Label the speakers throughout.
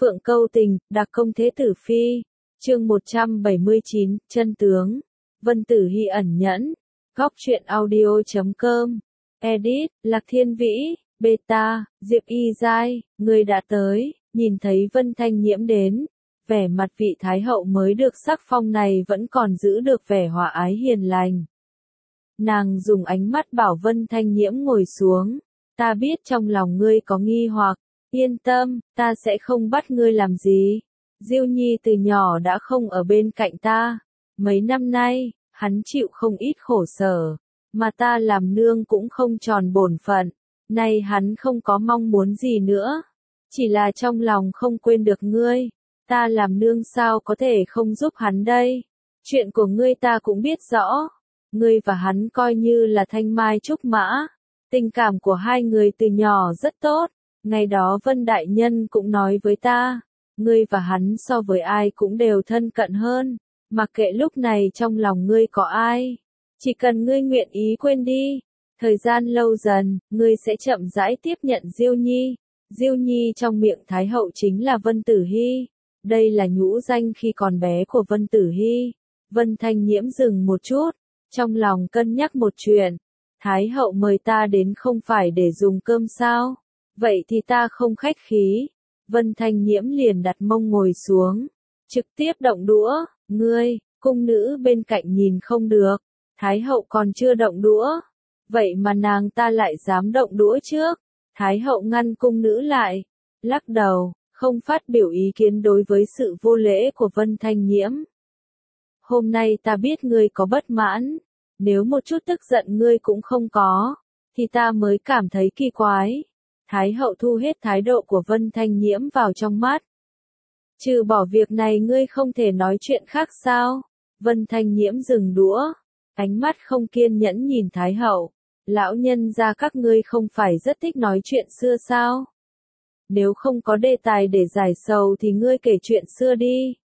Speaker 1: Phượng câu tình, đặc công thế tử phi. Chương 179, chân tướng. Vân Tử Hy ẩn nhẫn. Góc truyện audio.com. Edit, Lạc Thiên Vĩ, Beta, Diệp Y Giai, người đã tới, nhìn thấy Vân Thanh Nhiễm đến. Vẻ mặt vị Thái hậu mới được sắc phong này vẫn còn giữ được vẻ hòa ái hiền lành. Nàng dùng ánh mắt bảo Vân Thanh Nhiễm ngồi xuống. Ta biết trong lòng ngươi có nghi hoặc, yên tâm, ta sẽ không bắt ngươi làm gì. Diêu Nhi từ nhỏ đã không ở bên cạnh ta. Mấy năm nay, hắn chịu không ít khổ sở, mà ta làm nương cũng không tròn bổn phận. Nay hắn không có mong muốn gì nữa, chỉ là trong lòng không quên được ngươi. Ta làm nương sao có thể không giúp hắn đây? Chuyện của ngươi ta cũng biết rõ. Ngươi và hắn coi như là thanh mai trúc mã. Tình cảm của hai người từ nhỏ rất tốt. Ngày đó Vân Đại Nhân cũng nói với ta, ngươi và hắn so với ai cũng đều thân cận hơn. Mặc kệ lúc này trong lòng ngươi có ai, chỉ cần ngươi nguyện ý quên đi. Thời gian lâu dần, ngươi sẽ chậm rãi tiếp nhận Diêu Nhi. Diêu Nhi trong miệng Thái hậu chính là Vân Tử Hy. Đây là nhũ danh khi còn bé của Vân Tử Hy. Vân Thanh Nhiễm dừng một chút, trong lòng cân nhắc một chuyện. Thái hậu mời ta đến không phải để dùng cơm sao? Vậy thì ta không khách khí. Vân Thanh Nhiễm liền đặt mông ngồi xuống, trực tiếp động đũa. Ngươi, cung nữ bên cạnh nhìn không được. Thái hậu còn chưa động đũa, vậy mà nàng ta lại dám động đũa trước. Thái hậu ngăn cung nữ lại, lắc đầu, không phát biểu ý kiến đối với sự vô lễ của Vân Thanh Nhiễm. Hôm nay ta biết ngươi có bất mãn, nếu một chút tức giận ngươi cũng không có, thì ta mới cảm thấy kỳ quái. Thái hậu thu hết thái độ của Vân Thanh Nhiễm vào trong mắt. Trừ bỏ việc này ngươi không thể nói chuyện khác sao? Vân Thanh Nhiễm dừng đũa, ánh mắt không kiên nhẫn nhìn Thái hậu. Lão nhân gia các ngươi không phải rất thích nói chuyện xưa sao? Nếu không có đề tài để giải sầu thì ngươi kể chuyện xưa đi.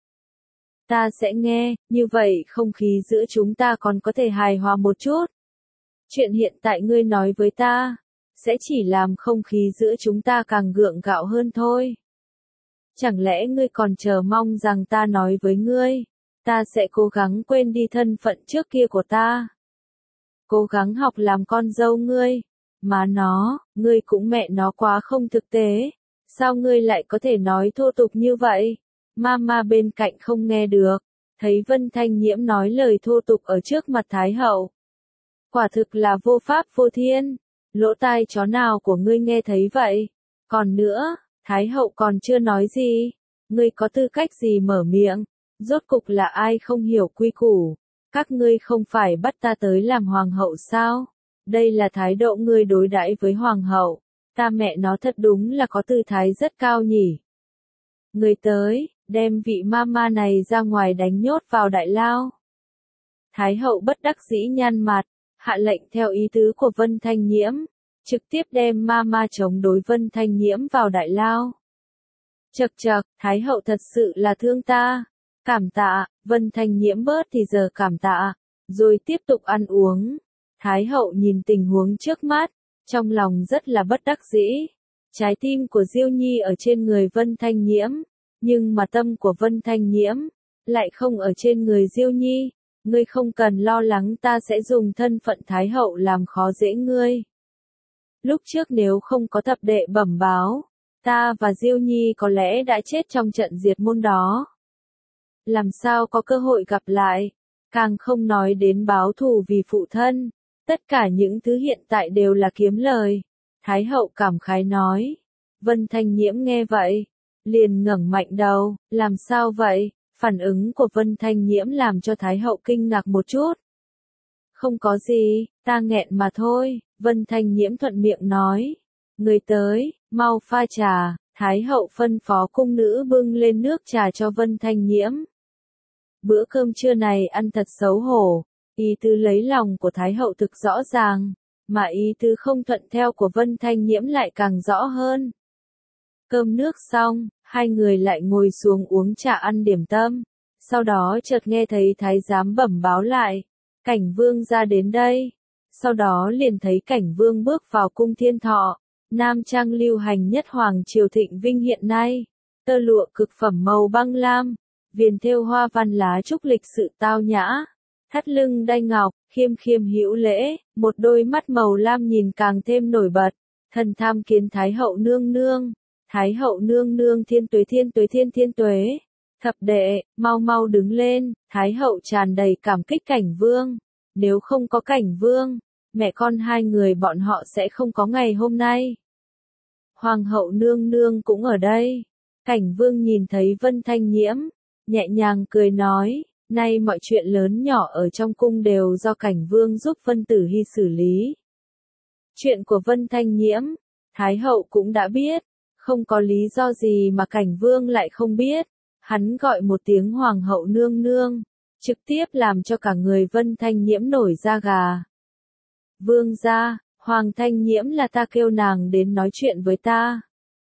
Speaker 1: Ta sẽ nghe, như vậy không khí giữa chúng ta còn có thể hài hòa một chút. Chuyện hiện tại ngươi nói với ta, sẽ chỉ làm không khí giữa chúng ta càng gượng gạo hơn thôi. Chẳng lẽ ngươi còn chờ mong rằng ta nói với ngươi, ta sẽ cố gắng quên đi thân phận trước kia của ta. Cố gắng học làm con dâu ngươi. Mà nó, ngươi cũng mẹ nó quá không thực tế. Sao ngươi lại có thể nói thô tục như vậy? Mama bên cạnh không nghe được. Thấy Vân Thanh Nhiễm nói lời thô tục ở trước mặt Thái hậu. Quả thực là vô pháp vô thiên. Lỗ tai chó nào của ngươi nghe thấy vậy? Còn nữa, Thái hậu còn chưa nói gì. Ngươi có tư cách gì mở miệng? Rốt cục là ai không hiểu quy củ? Các ngươi không phải bắt ta tới làm hoàng hậu sao? Đây là thái độ ngươi đối đãi với hoàng hậu. Ta mẹ nó thật đúng là có tư thái rất cao nhỉ. Ngươi tới, đem vị mama này ra ngoài đánh nhốt vào đại lao. Thái hậu bất đắc dĩ nhăn mặt, hạ lệnh theo ý tứ của Vân Thanh Nhiễm, trực tiếp đem mama chống đối Vân Thanh Nhiễm vào đại lao. Chậc chậc, Thái hậu thật sự là thương ta. Cảm tạ, Vân Thanh Nhiễm bớt thì giờ cảm tạ, rồi tiếp tục ăn uống. Thái hậu nhìn tình huống trước mắt, trong lòng rất là bất đắc dĩ. Trái tim của Diêu Nhi ở trên người Vân Thanh Nhiễm, nhưng mà tâm của Vân Thanh Nhiễm lại không ở trên người Diêu Nhi. Ngươi không cần lo lắng, ta sẽ dùng thân phận Thái hậu làm khó dễ ngươi. Lúc trước nếu không có thập đệ bẩm báo, ta và Diêu Nhi có lẽ đã chết trong trận diệt môn đó. Làm sao có cơ hội gặp lại, càng không nói đến báo thù vì phụ thân. Tất cả những thứ hiện tại đều là kiếm lời. Thái hậu cảm khái nói. Vân Thanh Nhiễm nghe vậy, liền ngẩng mạnh đầu. Làm sao vậy? Phản ứng của Vân Thanh Nhiễm làm cho Thái hậu kinh ngạc một chút. Không có gì, ta nghẹn mà thôi. Vân Thanh Nhiễm thuận miệng nói. Người tới, mau pha trà. Thái hậu phân phó cung nữ bưng lên nước trà cho Vân Thanh Nhiễm. Bữa cơm trưa này ăn thật xấu hổ. Ý tứ lấy lòng của Thái hậu thực rõ ràng, mà ý tứ không thuận theo của Vân Thanh Nhiễm lại càng rõ hơn. Cơm nước xong, hai người lại ngồi xuống uống trà ăn điểm tâm. Sau đó chợt nghe thấy Thái giám bẩm báo lại, Cảnh Vương ra đến đây. Sau đó liền thấy Cảnh Vương bước vào cung Thiên Thọ, Nam Trang lưu hành nhất hoàng triều thịnh vinh hiện nay. tơ lụa cực phẩm màu băng lam, viền thêu hoa văn lá trúc lịch sự tao nhã, thắt lưng đai ngọc, khiêm khiêm hữu lễ, một đôi mắt màu lam nhìn càng thêm nổi bật, thần tham kiến Thái hậu nương nương, Thái hậu nương nương thiên tuế thiên tuế thiên tuế, thập đệ, mau mau đứng lên, Thái hậu tràn đầy cảm kích Cảnh Vương, nếu không có Cảnh Vương, mẹ con hai người bọn họ sẽ không có ngày hôm nay. Hoàng hậu nương nương cũng ở đây, Cảnh Vương nhìn thấy Vân Thanh Nhiễm, nhẹ nhàng cười nói, nay mọi chuyện lớn nhỏ ở trong cung đều do Cảnh Vương giúp Vân Tử Hy xử lý. Chuyện của Vân Thanh Nhiễm, Thái hậu cũng đã biết, không có lý do gì mà Cảnh Vương lại không biết. Hắn gọi một tiếng Hoàng hậu nương nương, trực tiếp làm cho cả người Vân Thanh Nhiễm nổi da gà. Vương gia, Hoàng Thanh Nhiễm là ta kêu nàng đến nói chuyện với ta.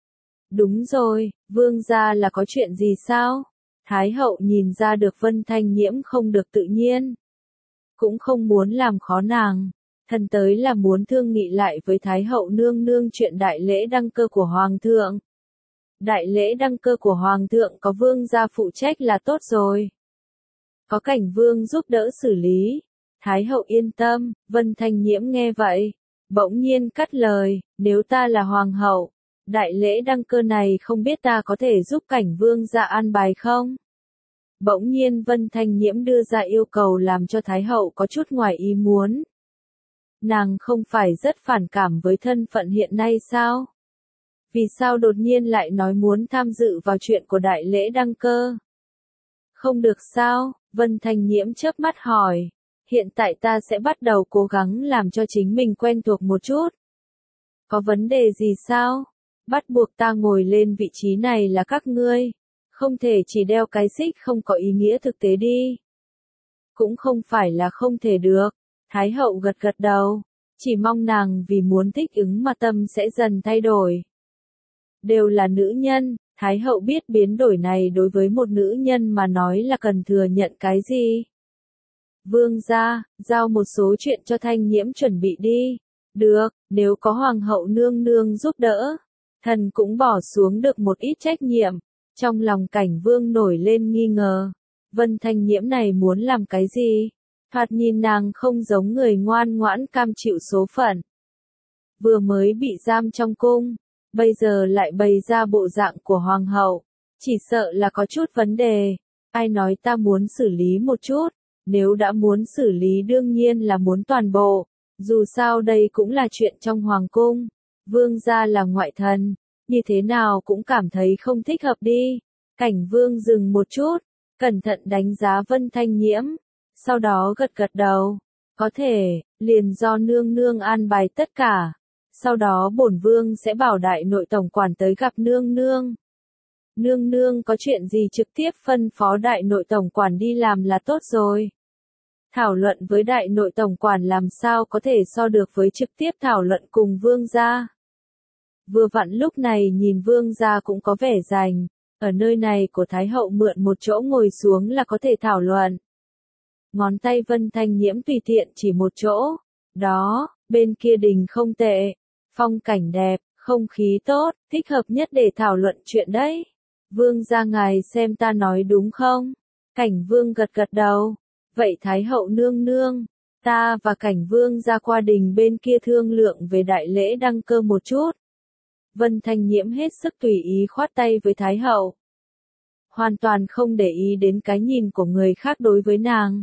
Speaker 1: Đúng rồi, vương gia là có chuyện gì sao? Thái hậu nhìn ra được Vân Thanh Nhiễm không được tự nhiên. Cũng không muốn làm khó nàng. Thần tới là muốn thương nghị lại với Thái hậu nương nương chuyện đại lễ đăng cơ của Hoàng thượng. Đại lễ đăng cơ của Hoàng thượng có vương gia phụ trách là tốt rồi. Có Cảnh Vương giúp đỡ xử lý. Thái hậu yên tâm, Vân Thanh Nhiễm nghe vậy. Bỗng nhiên cắt lời, nếu ta là Hoàng hậu, đại lễ đăng cơ này không biết ta có thể giúp Cảnh Vương gia an bài không? Bỗng nhiên Vân Thanh Nhiễm đưa ra yêu cầu làm cho Thái hậu có chút ngoài ý muốn. Nàng không phải rất phản cảm với thân phận hiện nay sao? Vì sao đột nhiên lại nói muốn tham dự vào chuyện của đại lễ đăng cơ? Không được sao? Vân Thanh Nhiễm chớp mắt hỏi. Hiện tại ta sẽ bắt đầu cố gắng làm cho chính mình quen thuộc một chút. Có vấn đề gì sao? Bắt buộc ta ngồi lên vị trí này là các ngươi. Không thể chỉ đeo cái xích không có ý nghĩa thực tế đi. Cũng không phải là không thể được. Thái hậu gật gật đầu. Chỉ mong nàng vì muốn thích ứng mà tâm sẽ dần thay đổi. Đều là nữ nhân, Thái hậu biết biến đổi này đối với một nữ nhân mà nói là cần thừa nhận cái gì. Vương gia, giao một số chuyện cho Thanh Nhiễm chuẩn bị đi. Được, nếu có Hoàng hậu nương nương giúp đỡ. Thần cũng bỏ xuống được một ít trách nhiệm. Trong lòng Cảnh Vương nổi lên nghi ngờ. Vân Thanh Nhiễm này muốn làm cái gì? Thoạt nhìn nàng không giống người ngoan ngoãn cam chịu số phận. Vừa mới bị giam trong cung, bây giờ lại bày ra bộ dạng của Hoàng hậu. Chỉ sợ là có chút vấn đề. Ai nói ta muốn xử lý một chút? Nếu đã muốn xử lý đương nhiên là muốn toàn bộ. Dù sao đây cũng là chuyện trong Hoàng cung. Vương gia là ngoại thần. Như thế nào cũng cảm thấy không thích hợp đi. Cảnh Vương dừng một chút. Cẩn thận đánh giá Vân Thanh Nhiễm. Sau đó gật gật đầu. Có thể, liền do nương nương an bài tất cả. Sau đó bổn vương sẽ bảo đại nội tổng quản tới gặp nương nương. Nương nương có chuyện gì trực tiếp phân phó đại nội tổng quản đi làm là tốt rồi. Thảo luận với đại nội tổng quản làm sao có thể so được với trực tiếp thảo luận cùng vương gia. Vừa vặn lúc này nhìn vương gia cũng có vẻ rảnh. Ở nơi này của Thái hậu mượn một chỗ ngồi xuống là có thể thảo luận. Ngón tay Vân Thanh Nhiễm tùy tiện chỉ một chỗ. Đó, bên kia đình không tệ. Phong cảnh đẹp, không khí tốt, thích hợp nhất để thảo luận chuyện đấy. Vương gia ngài xem ta nói đúng không? Cảnh Vương gật gật đầu. Vậy Thái hậu nương nương, ta và Cảnh Vương ra qua đình bên kia thương lượng về đại lễ đăng cơ một chút. Vân Thanh Nhiễm hết sức tùy ý khoát tay với Thái hậu. Hoàn toàn không để ý đến cái nhìn của người khác đối với nàng.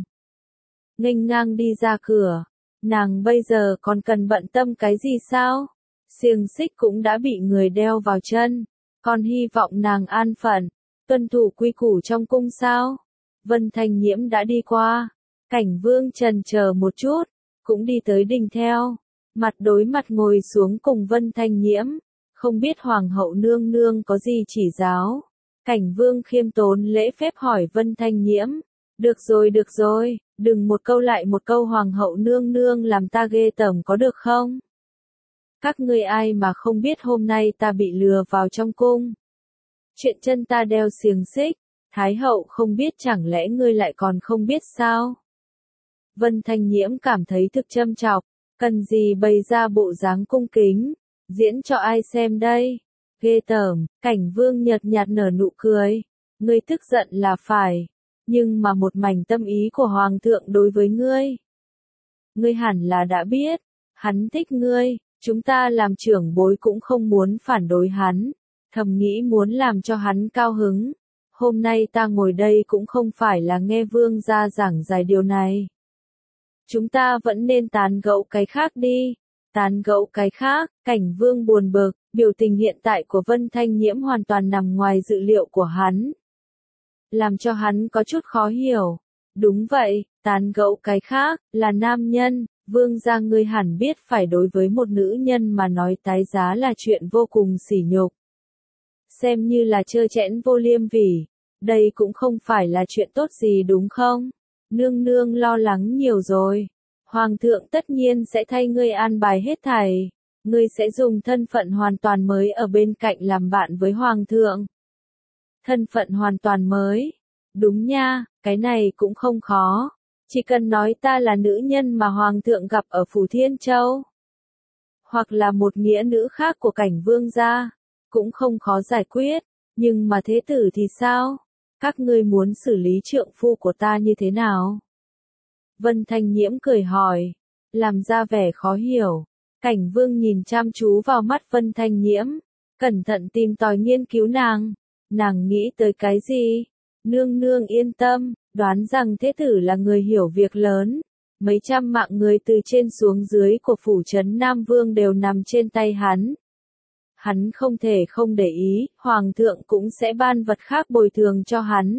Speaker 1: Nghênh ngang đi ra cửa. Nàng bây giờ còn cần bận tâm cái gì sao? Xiềng xích cũng đã bị người đeo vào chân. Còn hy vọng nàng an phận, tuân thủ quy củ trong cung sao? Vân Thanh Nhiễm đã đi qua. Cảnh Vương chần chờ một chút, cũng đi tới đình theo. Mặt đối mặt ngồi xuống cùng Vân Thanh Nhiễm. Không biết Hoàng hậu nương nương có gì chỉ giáo. Cảnh Vương khiêm tốn lễ phép hỏi Vân Thanh Nhiễm. Được rồi, đừng một câu lại một câu Hoàng hậu nương nương làm ta ghê tởm có được không? Các ngươi ai mà không biết hôm nay ta bị lừa vào trong cung. Chuyện chân ta đeo xiềng xích, Thái hậu không biết chẳng lẽ ngươi lại còn không biết sao? Vân Thanh Nhiễm cảm thấy thực châm chọc, cần gì bày ra bộ dáng cung kính, diễn cho ai xem đây? Ghê tởm, Cảnh Vương nhợt nhạt nở nụ cười. Ngươi tức giận là phải, nhưng mà một mảnh tâm ý của Hoàng thượng đối với ngươi. Ngươi hẳn là đã biết, hắn thích ngươi, chúng ta làm trưởng bối cũng không muốn phản đối hắn, thầm nghĩ muốn làm cho hắn cao hứng. Hôm nay ta ngồi đây cũng không phải là nghe vương gia giảng giải điều này. Chúng ta vẫn nên tán gẫu cái khác đi. Tán gẫu cái khác, Cảnh Vương buồn bực, biểu tình hiện tại của Vân Thanh Nhiễm hoàn toàn nằm ngoài dự liệu của hắn. Làm cho hắn có chút khó hiểu. Đúng vậy, tán gẫu cái khác, là nam nhân, vương gia ngươi hẳn biết phải đối với một nữ nhân mà nói tái giá là chuyện vô cùng sỉ nhục. Xem như là trơ trẽn vô liêm sỉ, đây cũng không phải là chuyện tốt gì đúng không? Nương nương lo lắng nhiều rồi. Hoàng thượng tất nhiên sẽ thay ngươi an bài hết thảy. Ngươi sẽ dùng thân phận hoàn toàn mới ở bên cạnh làm bạn với Hoàng thượng. Thân phận hoàn toàn mới. Đúng nha, cái này cũng không khó. Chỉ cần nói ta là nữ nhân mà Hoàng thượng gặp ở Phủ Thiên Châu. Hoặc là một nghĩa nữ khác của Cảnh Vương gia. Cũng không khó giải quyết. Nhưng mà thế tử thì sao? Các ngươi muốn xử lý trượng phu của ta như thế nào? Vân Thanh Nhiễm cười hỏi. Làm ra vẻ khó hiểu. Cảnh Vương nhìn chăm chú vào mắt Vân Thanh Nhiễm. Cẩn thận tìm tòi nghiên cứu nàng. Nàng nghĩ tới cái gì? Nương nương yên tâm, đoán rằng thế tử là người hiểu việc lớn. Mấy trăm mạng người từ trên xuống dưới của phủ trấn Nam Vương đều nằm trên tay hắn. Hắn không thể không để ý, Hoàng thượng cũng sẽ ban vật khác bồi thường cho hắn.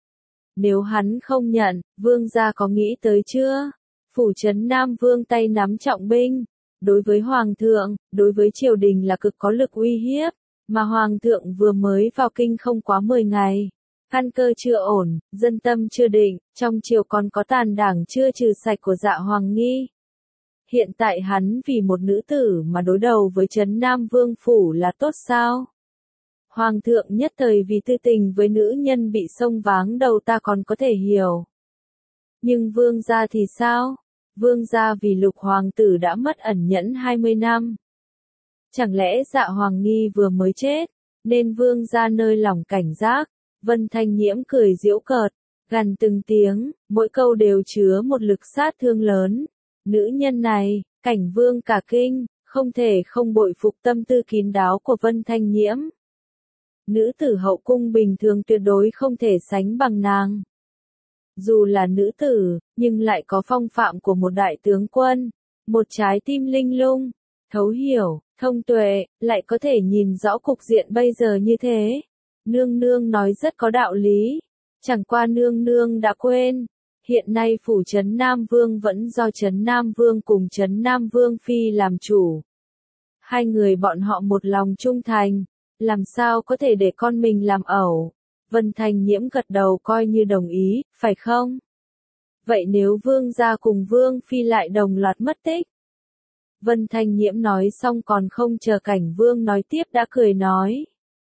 Speaker 1: Nếu hắn không nhận, Vương gia có nghĩ tới chưa? Phủ trấn Nam Vương tay nắm trọng binh. Đối với Hoàng thượng, đối với triều đình là cực có lực uy hiếp. Mà Hoàng thượng vừa mới vào kinh không quá 10 ngày. Căn cơ chưa ổn, dân tâm chưa định, trong triều còn có tàn đảng chưa trừ sạch của Dạ Hoàng Nghi. Hiện tại hắn vì một nữ tử mà đối đầu với trấn Nam Vương phủ là tốt sao? Hoàng thượng nhất thời vì tư tình với nữ nhân bị xông váng đầu ta còn có thể hiểu. Nhưng vương gia thì sao? Vương gia vì Lục hoàng tử đã mất ẩn nhẫn 20 năm. Chẳng lẽ Dạ Hoàng Nghi vừa mới chết, nên vương gia nơi lòng cảnh giác? Vân Thanh Nhiễm cười giễu cợt, gằn từng tiếng, mỗi câu đều chứa một lực sát thương lớn. Nữ nhân này, Cảnh Vương cả kinh, không thể không bội phục tâm tư kín đáo của Vân Thanh Nhiễm. Nữ tử hậu cung bình thường tuyệt đối không thể sánh bằng nàng. Dù là nữ tử, nhưng lại có phong phạm của một đại tướng quân, một trái tim linh lung, thấu hiểu, thông tuệ, lại có thể nhìn rõ cục diện bây giờ như thế. Nương nương nói rất có đạo lý, chẳng qua nương nương đã quên, hiện nay phủ trấn Nam Vương vẫn do trấn Nam Vương cùng trấn Nam Vương Phi làm chủ. Hai người bọn họ một lòng trung thành, làm sao có thể để con mình làm ẩu. Vân Thanh Nhiễm gật đầu coi như đồng ý, phải không? Vậy nếu Vương gia cùng Vương Phi lại đồng loạt mất tích? Vân Thanh Nhiễm nói xong còn không chờ Cảnh Vương nói tiếp đã cười nói.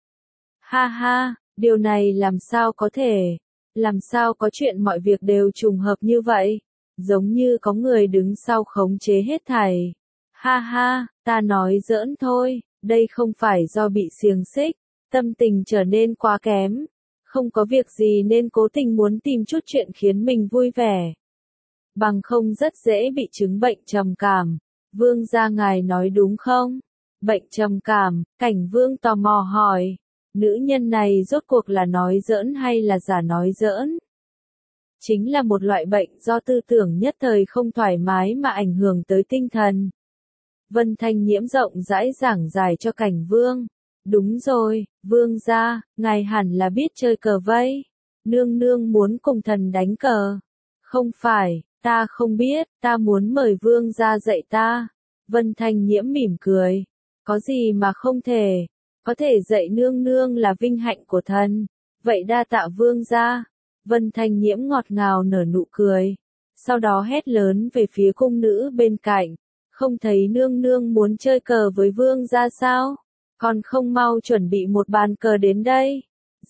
Speaker 1: Ha ha, điều này làm sao có thể? Làm sao có chuyện mọi việc đều trùng hợp như vậy? Giống như có người đứng sau khống chế hết thảy. Ha ha, ta nói giỡn thôi, đây không phải do bị xiềng xích, tâm tình trở nên quá kém. Không có việc gì nên cố tình muốn tìm chút chuyện khiến mình vui vẻ. Bằng không rất dễ bị chứng bệnh trầm cảm. Vương gia ngài nói đúng không? Bệnh trầm cảm, Cảnh Vương tò mò hỏi. Nữ nhân này rốt cuộc là nói giỡn hay là giả nói giỡn? Chính là một loại bệnh do tư tưởng nhất thời không thoải mái mà ảnh hưởng tới tinh thần. Vân Thanh Nhiễm rộng rãi giảng giải cho Cảnh Vương. Đúng rồi, Vương gia, ngài hẳn là biết chơi cờ vây. Nương nương muốn cùng thần đánh cờ. Không phải, ta không biết, ta muốn mời Vương gia dạy ta. Vân Thanh Nhiễm mỉm cười. Có gì mà không thể? Có thể dạy nương nương là vinh hạnh của thần. Vậy đa tạ Vương gia. Vân Thanh Nhiễm ngọt ngào nở nụ cười. Sau đó hét lớn về phía cung nữ bên cạnh. Không thấy nương nương muốn chơi cờ với Vương gia sao? Còn không mau chuẩn bị một bàn cờ đến đây.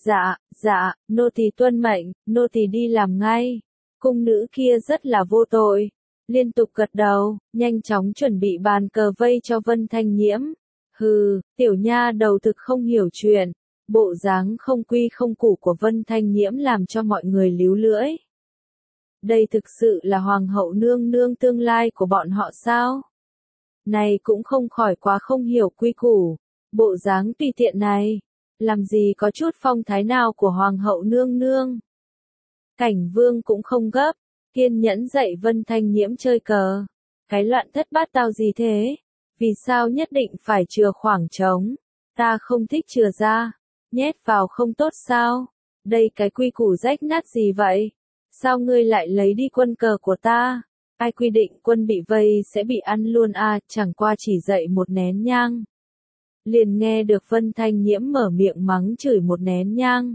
Speaker 1: Dạ, nô tỳ tuân mệnh, nô tỳ đi làm ngay. Cung nữ kia rất là vô tội. Liên tục gật đầu, nhanh chóng chuẩn bị bàn cờ vây cho Vân Thanh Nhiễm. Hừ, tiểu nha đầu thực không hiểu chuyện. Bộ dáng không quy không củ của Vân Thanh Nhiễm làm cho mọi người líu lưỡi. Đây thực sự là hoàng hậu nương nương tương lai của bọn họ sao? Này cũng không khỏi quá không hiểu quy củ. Bộ dáng tùy tiện này, làm gì có chút phong thái nào của hoàng hậu nương nương. Cảnh Vương cũng không gấp, kiên nhẫn dạy Vân Thanh Nhiễm chơi cờ. Cái loạn thất bát tao gì thế? Vì sao nhất định phải chừa khoảng trống? Ta không thích chừa ra. Nhét vào không tốt sao? Đây cái quy củ rách nát gì vậy? Sao ngươi lại lấy đi quân cờ của ta? Ai quy định quân bị vây sẽ bị ăn luôn à, chẳng qua chỉ dậy một nén nhang. Liền nghe được Vân Thanh Nhiễm mở miệng mắng chửi một nén nhang.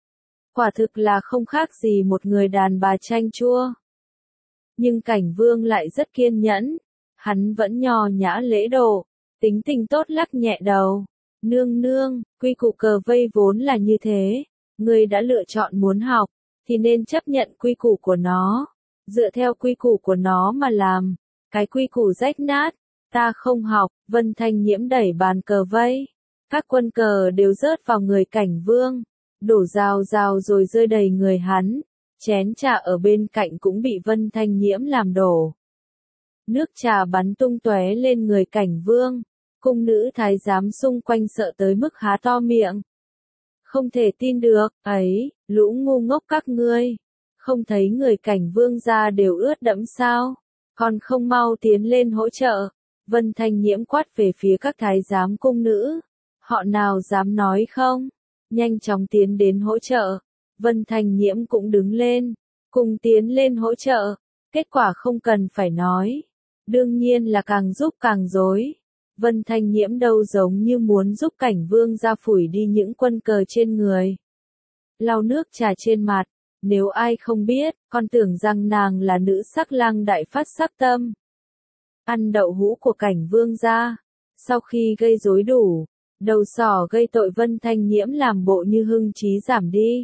Speaker 1: Quả thực là không khác gì một người đàn bà chanh chua. Nhưng Cảnh Vương lại rất kiên nhẫn. Hắn vẫn nho nhã lễ độ, tính tình tốt lắc nhẹ đầu. Nương nương, quy củ cờ vây vốn là như thế. Ngươi đã lựa chọn muốn học, thì nên chấp nhận quy củ của nó. Dựa theo quy củ của nó mà làm. Cái quy củ rách nát, ta không học. Vân Thanh Nhiễm đẩy bàn cờ vây. Các quân cờ đều rớt vào người Cảnh Vương. Đổ rào rào rồi rơi đầy người hắn. Chén trà ở bên cạnh cũng bị Vân Thanh Nhiễm làm đổ. Nước trà bắn tung tóe lên người Cảnh Vương. Cung nữ thái giám xung quanh sợ tới mức há to miệng. Không thể tin được, ấy, lũ ngu ngốc các ngươi. Không thấy người Cảnh Vương ra đều ướt đẫm sao? Còn không mau tiến lên hỗ trợ. Vân Thanh Nhiễm quát về phía các thái giám cung nữ. Họ nào dám nói không? Nhanh chóng tiến đến hỗ trợ. Vân Thanh Nhiễm cũng đứng lên. Cùng tiến lên hỗ trợ. Kết quả không cần phải nói. Đương nhiên là càng giúp càng rối. Vân Thanh Nhiễm đâu giống như muốn giúp Cảnh Vương ra phủi đi những quân cờ trên người. Lau nước trà trên mặt. Nếu ai không biết, con tưởng rằng nàng là nữ sắc lang đại phát sắc tâm. Ăn đậu hũ của Cảnh Vương ra. Sau khi gây rối đủ, đầu sỏ gây tội Vân Thanh Nhiễm làm bộ như hưng trí giảm đi.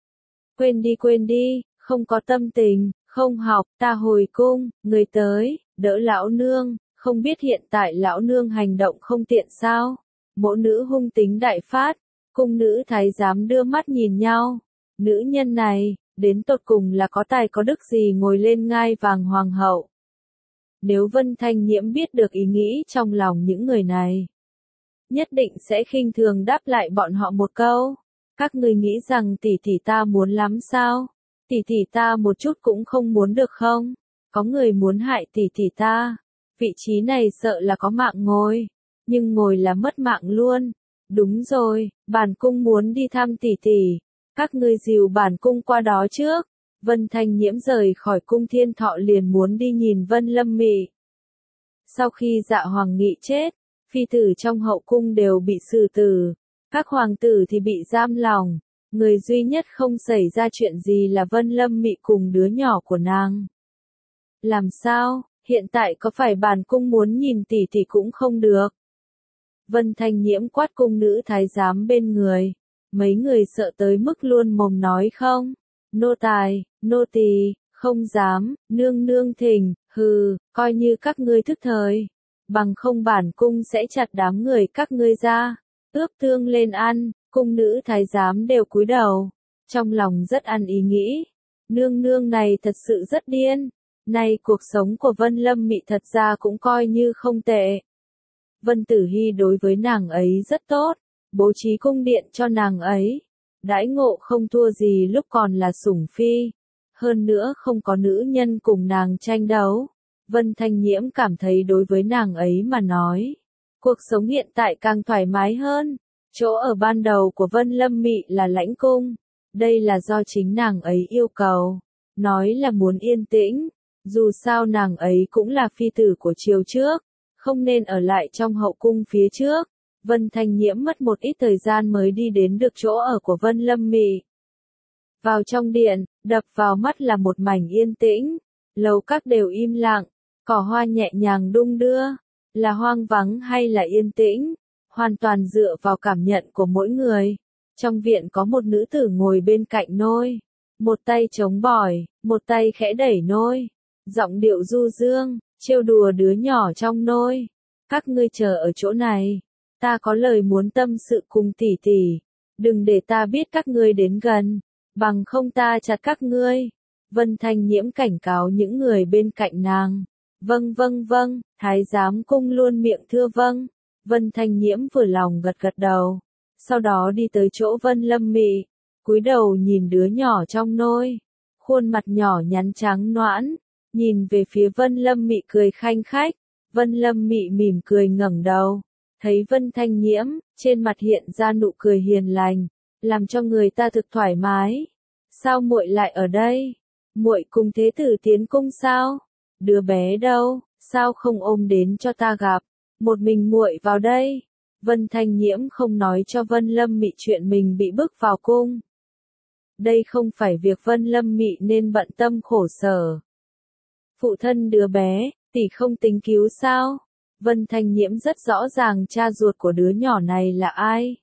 Speaker 1: Quên đi, không có tâm tình, không học, ta hồi cung, người tới, đỡ lão nương, không biết hiện tại lão nương hành động không tiện sao? Mỗ nữ hung tính đại phát, cung nữ thái giám đưa mắt nhìn nhau. Nữ nhân này, đến tột cùng là có tài có đức gì ngồi lên ngai vàng hoàng hậu. Nếu Vân Thanh Nhiễm biết được ý nghĩ trong lòng những người này, nhất định sẽ khinh thường đáp lại bọn họ một câu. Các ngươi nghĩ rằng tỷ tỷ ta muốn lắm sao? Tỷ tỷ ta một chút cũng không muốn được không? Có người muốn hại tỷ tỷ ta. Vị trí này sợ là có mạng ngồi. Nhưng ngồi là mất mạng luôn. Đúng rồi, bản cung muốn đi thăm tỷ tỷ. Các ngươi dìu bản cung qua đó trước. Vân Thanh Nhiễm rời khỏi cung Thiên Thọ liền muốn đi nhìn Vân Lâm Mị. Sau khi Dạ Hoàng Nghị chết, phi tử trong hậu cung đều bị xử tử. Các hoàng tử thì bị giam lòng. Người duy nhất không xảy ra chuyện gì là Vân Lâm Mị cùng đứa nhỏ của nàng. Làm sao, hiện tại có phải bản cung muốn nhìn tỷ tỷ cũng không được. Vân Thanh Nhiễm quát cung nữ thái giám bên người. Mấy người sợ tới mức luôn mồm nói không. Nô tài, nô tỳ, không dám, nương nương thỉnh, hừ, coi như các ngươi thức thời. Bằng không bản cung sẽ chặt đám người các ngươi ra. Ướp tương lên ăn, cung nữ thái giám đều cúi đầu. Trong lòng rất ăn ý nghĩ. Nương nương này thật sự rất điên. Này cuộc sống của Vân Lâm Mị thật ra cũng coi như không tệ. Vân Tử Hy đối với nàng ấy rất tốt. Bố trí cung điện cho nàng ấy. Đãi ngộ không thua gì lúc còn là sủng phi. Hơn nữa không có nữ nhân cùng nàng tranh đấu. Vân Thanh Nhiễm cảm thấy đối với nàng ấy mà nói. Cuộc sống hiện tại càng thoải mái hơn. Chỗ ở ban đầu của Vân Lâm Mị là lãnh cung. Đây là do chính nàng ấy yêu cầu. Nói là muốn yên tĩnh. Dù sao nàng ấy cũng là phi tử của triều trước. Không nên ở lại trong hậu cung phía trước. Vân Thanh Nhiễm mất một ít thời gian mới đi đến được chỗ ở của Vân Lâm Mị. Vào trong điện, đập vào mắt là một mảnh yên tĩnh. Lầu các đều im lặng. Cỏ hoa nhẹ nhàng đung đưa. Là hoang vắng hay là yên tĩnh? Hoàn toàn dựa vào cảm nhận của mỗi người. Trong viện có một nữ tử ngồi bên cạnh nôi. Một tay chống bỏi, một tay khẽ đẩy nôi. Giọng điệu du dương, trêu đùa đứa nhỏ trong nôi. Các ngươi chờ ở chỗ này. Ta có lời muốn tâm sự cùng tỷ tỷ. Đừng để ta biết các ngươi đến gần, bằng không ta chặt các ngươi. Vân Thanh Nhiễm cảnh cáo những người bên cạnh nàng. Vâng vâng vâng, thái giám cung luôn miệng thưa vâng. Vân Thanh Nhiễm vừa lòng gật gật đầu. Sau đó đi tới chỗ Vân Lâm Mị, cúi đầu nhìn đứa nhỏ trong nôi. Khuôn mặt nhỏ nhắn trắng nõn, nhìn về phía Vân Lâm Mị cười khanh khách. Vân Lâm Mị mỉm cười ngẩng đầu, thấy Vân Thanh Nhiễm, trên mặt hiện ra nụ cười hiền lành, làm cho người ta thực thoải mái. Sao muội lại ở đây? Muội cùng thế tử tiến cung sao? Đứa bé đâu, sao không ôm đến cho ta gặp? Một mình muội vào đây. Vân Thanh Nhiễm không nói cho Vân Lâm Mị chuyện mình bị bức vào cung. Đây không phải việc Vân Lâm Mị nên bận tâm khổ sở. Phụ thân đứa bé, tỷ không tính cứu sao? Vân Thanh Nhiễm rất rõ ràng cha ruột của đứa nhỏ này là ai.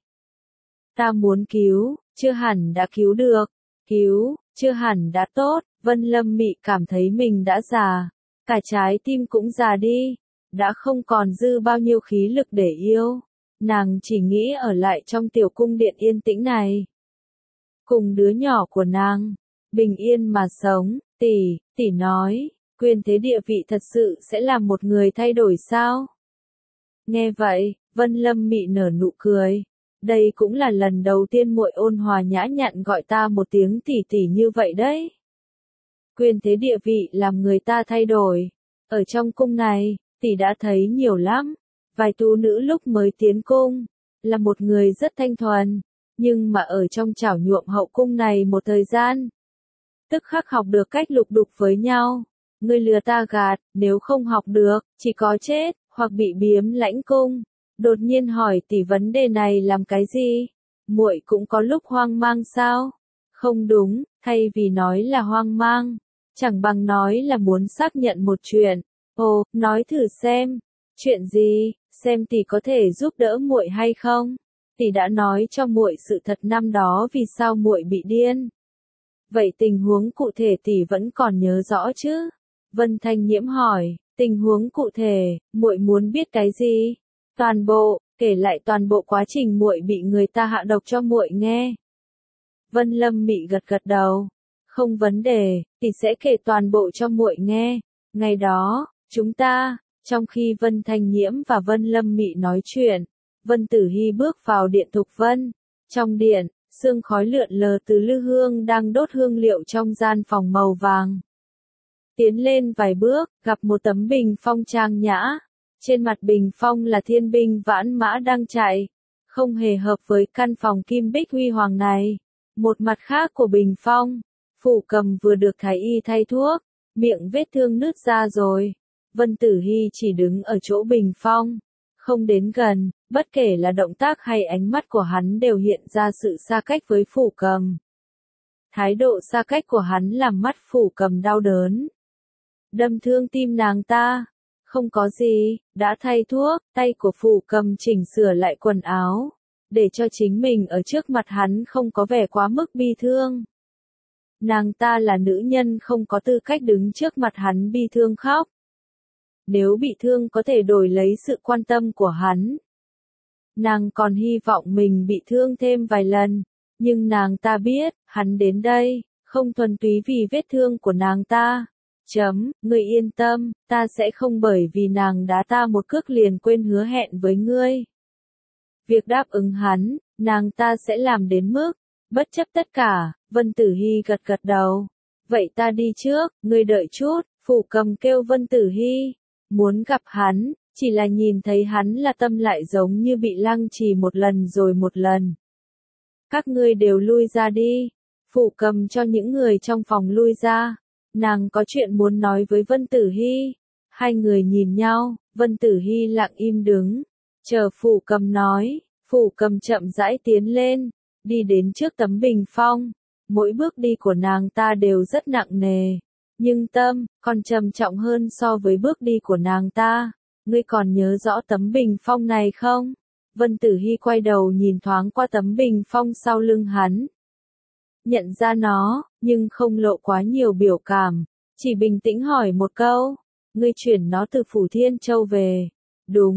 Speaker 1: Ta muốn cứu, chưa hẳn đã cứu được. Cứu, chưa hẳn đã tốt. Vân Lâm Mị cảm thấy mình đã già, cả trái tim cũng già đi, đã không còn dư bao nhiêu khí lực để yêu. Nàng chỉ nghĩ ở lại trong tiểu cung điện yên tĩnh này, cùng đứa nhỏ của nàng, bình yên mà sống. Tỷ nói, quyền thế địa vị thật sự sẽ làm một người thay đổi sao? Nghe vậy, Vân Lâm Mị nở nụ cười. Đây cũng là lần đầu tiên muội ôn hòa nhã nhặn gọi ta một tiếng tỷ tỷ như vậy đấy. Quyền thế địa vị làm người ta thay đổi. Ở trong cung này, tỷ đã thấy nhiều lắm. Vài tú nữ lúc mới tiến cung, là một người rất thanh thuần, nhưng mà ở trong chảo nhuộm hậu cung này một thời gian, tức khắc học được cách lục đục với nhau. Ngươi lừa ta gạt, nếu không học được, chỉ có chết, hoặc bị biếm lãnh cung. Đột nhiên hỏi tỷ vấn đề này làm cái gì? Muội cũng có lúc hoang mang sao? Không đúng, thay vì nói là hoang mang, chẳng bằng nói là muốn xác nhận một chuyện. Ồ, nói thử xem. Chuyện gì? Xem tỷ có thể giúp đỡ muội hay không? Tỷ đã nói cho muội sự thật năm đó vì sao muội bị điên. Vậy tình huống cụ thể tỷ vẫn còn nhớ rõ chứ? Vân Thanh Nhiễm hỏi, tình huống cụ thể, muội muốn biết cái gì? Toàn bộ, kể lại toàn bộ quá trình muội bị người ta hạ độc cho muội nghe. Vân Lâm Mị gật gật đầu. Không vấn đề, tỷ sẽ kể toàn bộ cho muội nghe. Ngày đó, chúng ta, trong khi Vân Thanh Nhiễm và Vân Lâm Mị nói chuyện, Vân Tử Hy bước vào điện Thục Vân. Trong điện, sương khói lượn lờ từ lư hương đang đốt hương liệu trong gian phòng màu vàng. Tiến lên vài bước, gặp một tấm bình phong trang nhã. Trên mặt bình phong là thiên binh vãn mã đang chạy, không hề hợp với căn phòng kim bích huy hoàng này. Một mặt khác của bình phong, Phủ Cầm vừa được thái y thay thuốc, miệng vết thương nứt ra rồi. Vân Tử Hy chỉ đứng ở chỗ bình phong, không đến gần, bất kể là động tác hay ánh mắt của hắn đều hiện ra sự xa cách với Phủ Cầm. Thái độ xa cách của hắn làm mắt Phủ Cầm đau đớn. Đâm thương tim nàng ta. Không có gì, đã thay thuốc, tay của Phủ Cầm chỉnh sửa lại quần áo, để cho chính mình ở trước mặt hắn không có vẻ quá mức bi thương. Nàng ta là nữ nhân không có tư cách đứng trước mặt hắn bi thương khóc. Nếu bị thương có thể đổi lấy sự quan tâm của hắn. Nàng còn hy vọng mình bị thương thêm vài lần, nhưng nàng ta biết, hắn đến đây, không thuần túy vì vết thương của nàng ta. Ngươi yên tâm, ta sẽ không bởi vì nàng đá ta một cước liền quên hứa hẹn với ngươi. Việc đáp ứng hắn, nàng ta sẽ làm đến mức, bất chấp tất cả. Vân Tử Hy gật gật đầu. Vậy ta đi trước, ngươi đợi chút. Phủ Cầm kêu Vân Tử Hy. Muốn gặp hắn, chỉ là nhìn thấy hắn là tâm lại giống như bị lăng trì một lần rồi một lần. Các ngươi đều lui ra đi. Phủ Cầm cho những người trong phòng lui ra. Nàng có chuyện muốn nói với Vân Tử Hy. Hai người nhìn nhau, Vân Tử Hy lặng im đứng, chờ Phủ Cầm nói. Phủ Cầm chậm rãi tiến lên, đi đến trước tấm bình phong. Mỗi bước đi của nàng ta đều rất nặng nề, nhưng tâm còn trầm trọng hơn so với bước đi của nàng ta. Ngươi còn nhớ rõ tấm bình phong này không? Vân Tử Hy quay đầu nhìn thoáng qua tấm bình phong sau lưng hắn. Nhận ra nó, nhưng không lộ quá nhiều biểu cảm, chỉ bình tĩnh hỏi một câu. Ngươi chuyển nó từ Phủ Thiên Châu về. Đúng,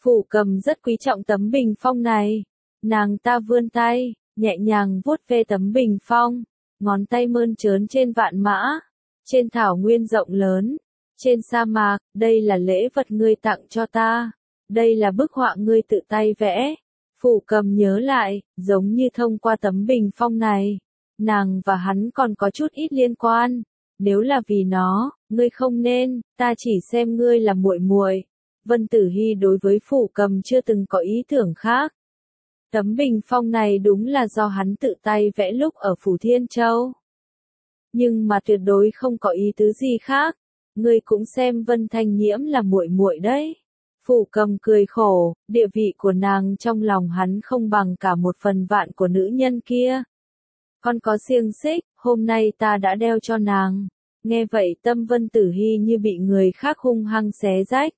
Speaker 1: Phủ Cầm rất quý trọng tấm bình phong này. Nàng ta vươn tay, nhẹ nhàng vuốt ve tấm bình phong, ngón tay mơn trớn trên vạn mã, trên thảo nguyên rộng lớn, trên sa mạc, đây là lễ vật ngươi tặng cho ta, đây là bức họa ngươi tự tay vẽ. Phủ Cầm nhớ lại, giống như thông qua tấm bình phong này, nàng và hắn còn có chút ít liên quan. Nếu là vì nó, ngươi không nên, ta chỉ xem ngươi là muội muội. Vân Tử Hy đối với Phủ Cầm chưa từng có ý tưởng khác. Tấm bình phong này đúng là do hắn tự tay vẽ lúc ở Phủ Thiên Châu. Nhưng mà tuyệt đối không có ý tứ gì khác. Ngươi cũng xem Vân Thanh Nhiễm là muội muội đấy. Phủ Cầm cười khổ, địa vị của nàng trong lòng hắn không bằng cả một phần vạn của nữ nhân kia. Con có xiềng xích, hôm nay ta đã đeo cho nàng. Nghe vậy tâm Vân Tử Hy như bị người khác hung hăng xé rách.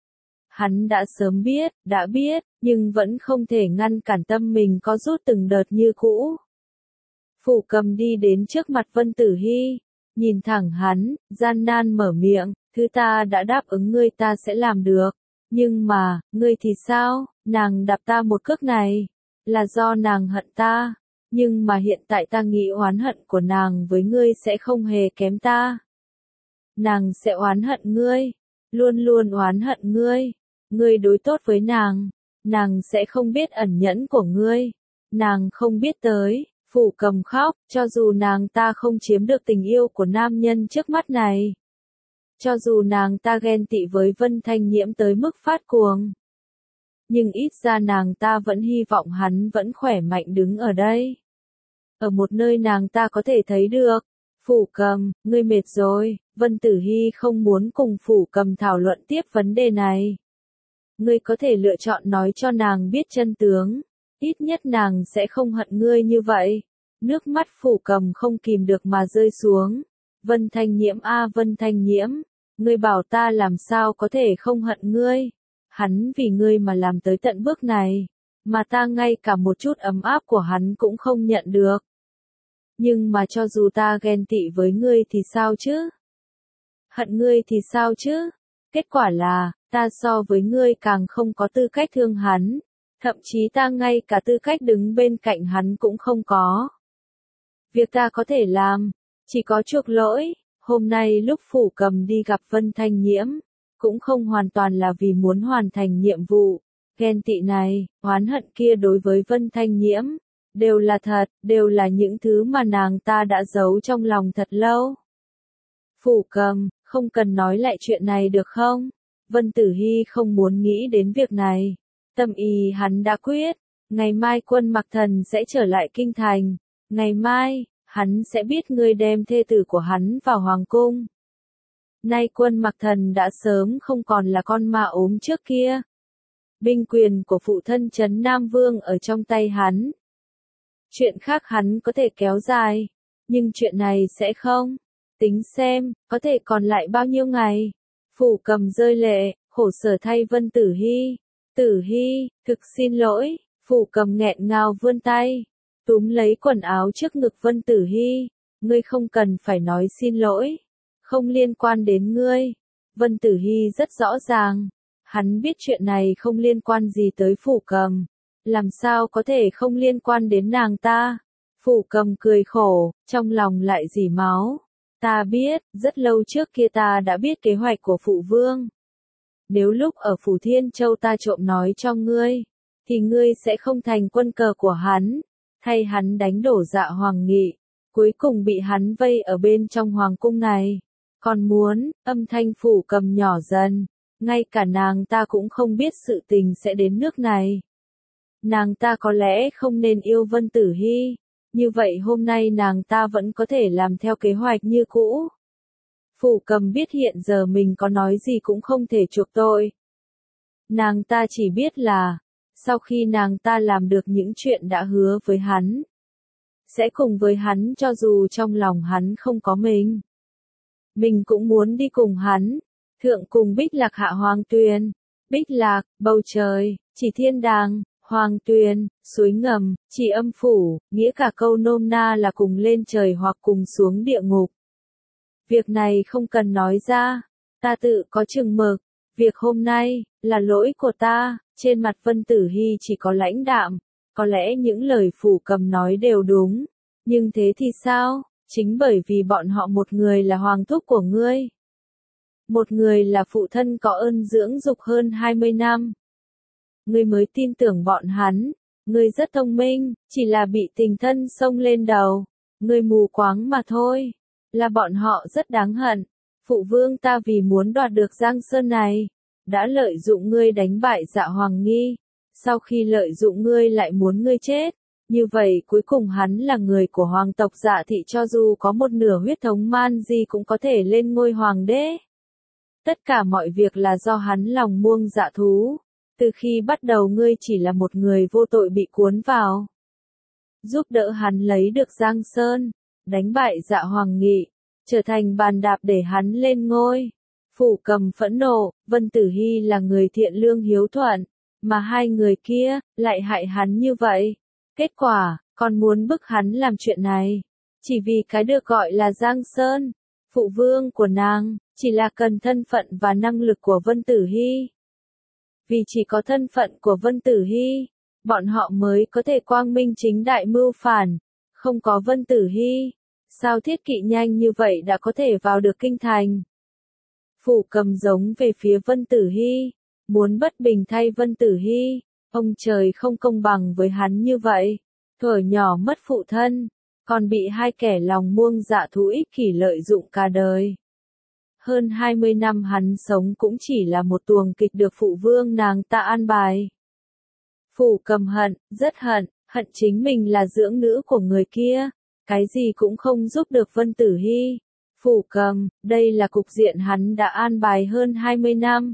Speaker 1: Hắn đã sớm biết, đã biết, nhưng vẫn không thể ngăn cản tâm mình có rút từng đợt như cũ. Phủ Cầm đi đến trước mặt Vân Tử Hy, nhìn thẳng hắn, gian nan mở miệng, thứ ta đã đáp ứng ngươi ta sẽ làm được. Nhưng mà, ngươi thì sao, nàng đạp ta một cước này, là do nàng hận ta. Nhưng mà hiện tại ta nghĩ oán hận của nàng với ngươi sẽ không hề kém ta. Nàng sẽ oán hận ngươi, luôn luôn oán hận ngươi. Ngươi đối tốt với nàng sẽ không biết ẩn nhẫn của ngươi. Nàng không biết tới, Phủ Cầm khóc, cho dù nàng ta không chiếm được tình yêu của nam nhân trước mắt này. Cho dù nàng ta ghen tị với Vân Thanh Nhiễm tới mức phát cuồng. Nhưng ít ra nàng ta vẫn hy vọng hắn vẫn khỏe mạnh đứng ở đây. Ở một nơi nàng ta có thể thấy được. Phủ Cầm, ngươi mệt rồi, Vân Tử Hy không muốn cùng Phủ Cầm thảo luận tiếp vấn đề này. Ngươi có thể lựa chọn nói cho nàng biết chân tướng. Ít nhất nàng sẽ không hận ngươi như vậy. Nước mắt Phủ Cầm không kìm được mà rơi xuống. Vân Thanh Nhiễm a Vân Thanh Nhiễm, ngươi bảo ta làm sao có thể không hận ngươi. Hắn vì ngươi mà làm tới tận bước này, mà ta ngay cả một chút ấm áp của hắn cũng không nhận được. Nhưng mà cho dù ta ghen tị với ngươi thì sao chứ? Hận ngươi thì sao chứ? Kết quả là, ta so với ngươi càng không có tư cách thương hắn. Thậm chí ta ngay cả tư cách đứng bên cạnh hắn cũng không có. Việc ta có thể làm, chỉ có chuộc lỗi. Hôm nay lúc Phủ Cầm đi gặp Vân Thanh Nhiễm, cũng không hoàn toàn là vì muốn hoàn thành nhiệm vụ. Ghen tị này, oán hận kia đối với Vân Thanh Nhiễm, đều là thật, đều là những thứ mà nàng ta đã giấu trong lòng thật lâu. Phủ Cầm, không cần nói lại chuyện này được không? Vân Tử Hy không muốn nghĩ đến việc này. Tâm ý hắn đã quyết, ngày mai Quân Mặc Thần sẽ trở lại kinh thành. Ngày mai, hắn sẽ biết ngươi đem thê tử của hắn vào hoàng cung. Nay Quân Mặc Thần đã sớm không còn là con ma ốm trước kia. Binh quyền của phụ thân Trấn Nam Vương ở trong tay hắn. Chuyện khác hắn có thể kéo dài, nhưng chuyện này sẽ không. Tính xem, có thể còn lại bao nhiêu ngày. Phủ Cầm rơi lệ, khổ sở thay Vân Tử Hy. Tử Hy, thực xin lỗi. Phủ Cầm nghẹn ngào vươn tay, túm lấy quần áo trước ngực Vân Tử Hy. Ngươi không cần phải nói xin lỗi. Không liên quan đến ngươi. Vân Tử Hy rất rõ ràng. Hắn biết chuyện này không liên quan gì tới Phủ Cầm. Làm sao có thể không liên quan đến nàng ta? Phủ Cầm cười khổ, trong lòng lại rỉ máu. Ta biết, rất lâu trước kia ta đã biết kế hoạch của Phụ Vương. Nếu lúc ở Phủ Thiên Châu ta trộm nói cho ngươi, thì ngươi sẽ không thành quân cờ của hắn, thay hắn đánh đổ Dạ Hoàng Nghị, cuối cùng bị hắn vây ở bên trong hoàng cung này. Còn muốn, âm thanh Phủ Cầm nhỏ dần, ngay cả nàng ta cũng không biết sự tình sẽ đến nước này. Nàng ta có lẽ không nên yêu Vân Tử Hy, như vậy hôm nay nàng ta vẫn có thể làm theo kế hoạch như cũ. Phủ Cầm biết hiện giờ mình có nói gì cũng không thể chuộc tội. Nàng ta chỉ biết là, sau khi nàng ta làm được những chuyện đã hứa với hắn, sẽ cùng với hắn cho dù trong lòng hắn không có mình. Mình cũng muốn đi cùng hắn, thượng cùng Bích Lạc hạ Hoàng Tuyền, Bích Lạc, bầu trời, chỉ thiên đàng, Hoàng Tuyền, suối ngầm, chỉ âm phủ, nghĩa cả câu nôm na là cùng lên trời hoặc cùng xuống địa ngục. Việc này không cần nói ra, ta tự có chừng mực, việc hôm nay, là lỗi của ta, Trên mặt Vân Tử Hy chỉ có lãnh đạm, có lẽ những lời Phủ Cầm nói đều đúng, nhưng thế thì sao, chính bởi vì bọn họ một người là hoàng thúc của ngươi. Một người là phụ thân có ơn dưỡng dục hơn 20 năm. Ngươi mới tin tưởng bọn hắn, ngươi rất thông minh, chỉ là bị tình thân xông lên đầu, ngươi mù quáng mà thôi, là bọn họ rất đáng hận. Phụ vương ta vì muốn đoạt được Giang Sơn này, đã lợi dụng ngươi đánh bại Dạ Hoàng Nghi, sau khi lợi dụng ngươi lại muốn ngươi chết, như vậy cuối cùng hắn là người của hoàng tộc Dạ thị, cho dù có một nửa huyết thống man di cũng có thể lên ngôi hoàng đế. Tất cả mọi việc là do hắn lòng muông dạ thú, từ khi bắt đầu ngươi chỉ là một người vô tội bị cuốn vào. Giúp đỡ hắn lấy được Giang Sơn, đánh bại Dạ Hoàng Nghị, trở thành bàn đạp để hắn lên ngôi. Phủ Cầm phẫn nộ, Vân Tử Hy là người thiện lương hiếu thuận, mà hai người kia lại hại hắn như vậy. Kết quả, còn muốn bức hắn làm chuyện này, chỉ vì cái được gọi là Giang Sơn. Phụ vương của nàng chỉ là cần thân phận và năng lực của Vân Tử Hy. Vì chỉ có thân phận của Vân Tử Hy, bọn họ mới có thể quang minh chính đại mưu phản. Không có Vân Tử Hy, sao Thiết Kỵ nhanh như vậy đã có thể vào được kinh thành? Phủ Cầm giống về phía Vân Tử Hy, muốn bất bình thay Vân Tử Hy. Ông trời không công bằng với hắn như vậy. Thuở nhỏ mất phụ thân, còn bị hai kẻ lòng muông dạ thú ích kỷ lợi dụng cả đời. Hơn 20 năm hắn sống cũng chỉ là một tuồng kịch được phụ vương nàng ta an bài. Phủ Cầm hận, rất hận, hận chính mình là dưỡng nữ của người kia, cái gì cũng không giúp được Vân Tử Hy. Phủ Cầm, đây là cục diện hắn đã an bài hơn 20 năm.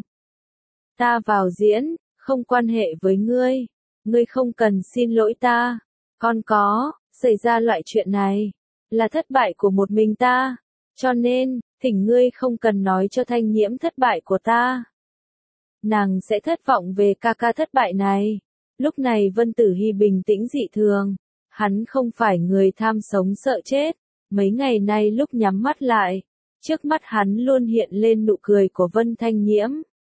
Speaker 1: Ta vào diễn, không quan hệ với ngươi không cần xin lỗi ta, còn có, xảy ra loại chuyện này, là thất bại của một mình ta, cho nên, thỉnh ngươi không cần nói cho Thanh Nhiễm thất bại của ta. Nàng sẽ thất vọng về ca ca thất bại này. Lúc này Vân Tử Hy bình tĩnh dị thường, hắn không phải người tham sống sợ chết, mấy ngày nay lúc nhắm mắt lại, trước mắt hắn luôn hiện lên nụ cười của Vân Thanh Nhiễm.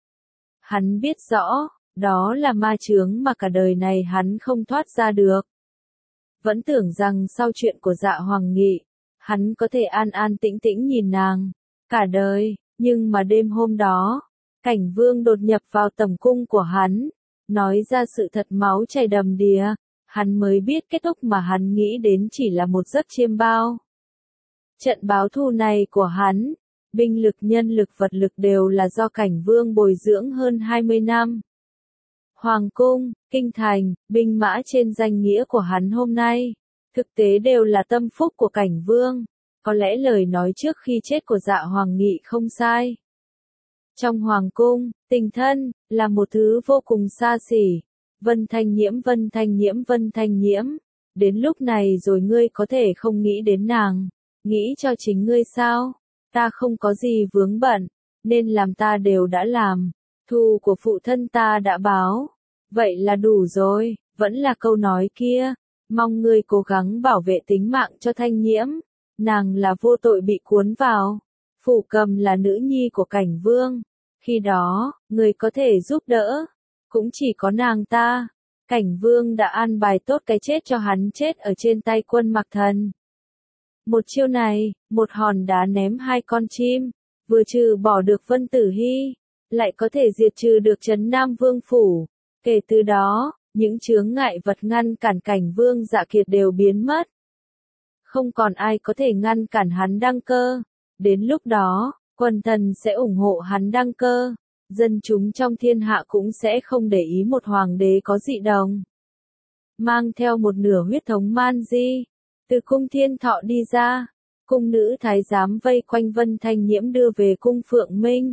Speaker 1: Hắn biết rõ, đó là ma chướng mà cả đời này hắn không thoát ra được. Vẫn tưởng rằng sau chuyện của Dạ Hoàng Nghị, hắn có thể an an tĩnh tĩnh nhìn nàng cả đời, nhưng mà đêm hôm đó, Cảnh Vương đột nhập vào tầm cung của hắn, nói ra sự thật máu chảy đầm đìa, hắn mới biết kết thúc mà hắn nghĩ đến chỉ là một giấc chiêm bao. Trận báo thù này của hắn, binh lực, nhân lực, vật lực đều là do Cảnh Vương bồi dưỡng hơn 20 năm. Hoàng cung, kinh thành, binh mã trên danh nghĩa của hắn hôm nay, thực tế đều là tâm phúc của Cảnh Vương. Có lẽ lời nói trước khi chết của Dạ Hoàng Nghị không sai. Trong hoàng cung, tình thân là một thứ vô cùng xa xỉ. Vân Thanh Nhiễm, Vân Thanh Nhiễm, Vân Thanh Nhiễm. Đến lúc này rồi ngươi có thể không nghĩ đến nàng, nghĩ cho chính ngươi sao? Ta không có gì vướng bận, nên làm ta đều đã làm. Thù của phụ thân ta đã báo. Vậy là đủ rồi, vẫn là câu nói kia. Mong ngươi cố gắng bảo vệ tính mạng cho Thanh Nhiễm. Nàng là vô tội bị cuốn vào. Phủ Cầm là nữ nhi của Cảnh Vương. Khi đó, người có thể giúp đỡ, cũng chỉ có nàng ta. Cảnh Vương đã an bài tốt cái chết cho hắn chết ở trên tay Quân Mặc Thần. Một chiêu này, một hòn đá ném hai con chim, vừa trừ bỏ được Vân Tử Hy, lại có thể diệt trừ được Trấn Nam Vương phủ. Kể từ đó, những chướng ngại vật ngăn cản Cảnh Vương Dạ Kiệt đều biến mất. Không còn ai có thể ngăn cản hắn đăng cơ. Đến lúc đó, quần thần sẽ ủng hộ hắn đăng cơ. Dân chúng trong thiên hạ cũng sẽ không để ý một hoàng đế có dị đồng. Mang theo một nửa huyết thống man di, từ cung Thiên Thọ đi ra, cung nữ thái giám vây quanh Vân Thanh Nhiễm đưa về cung Phượng Minh.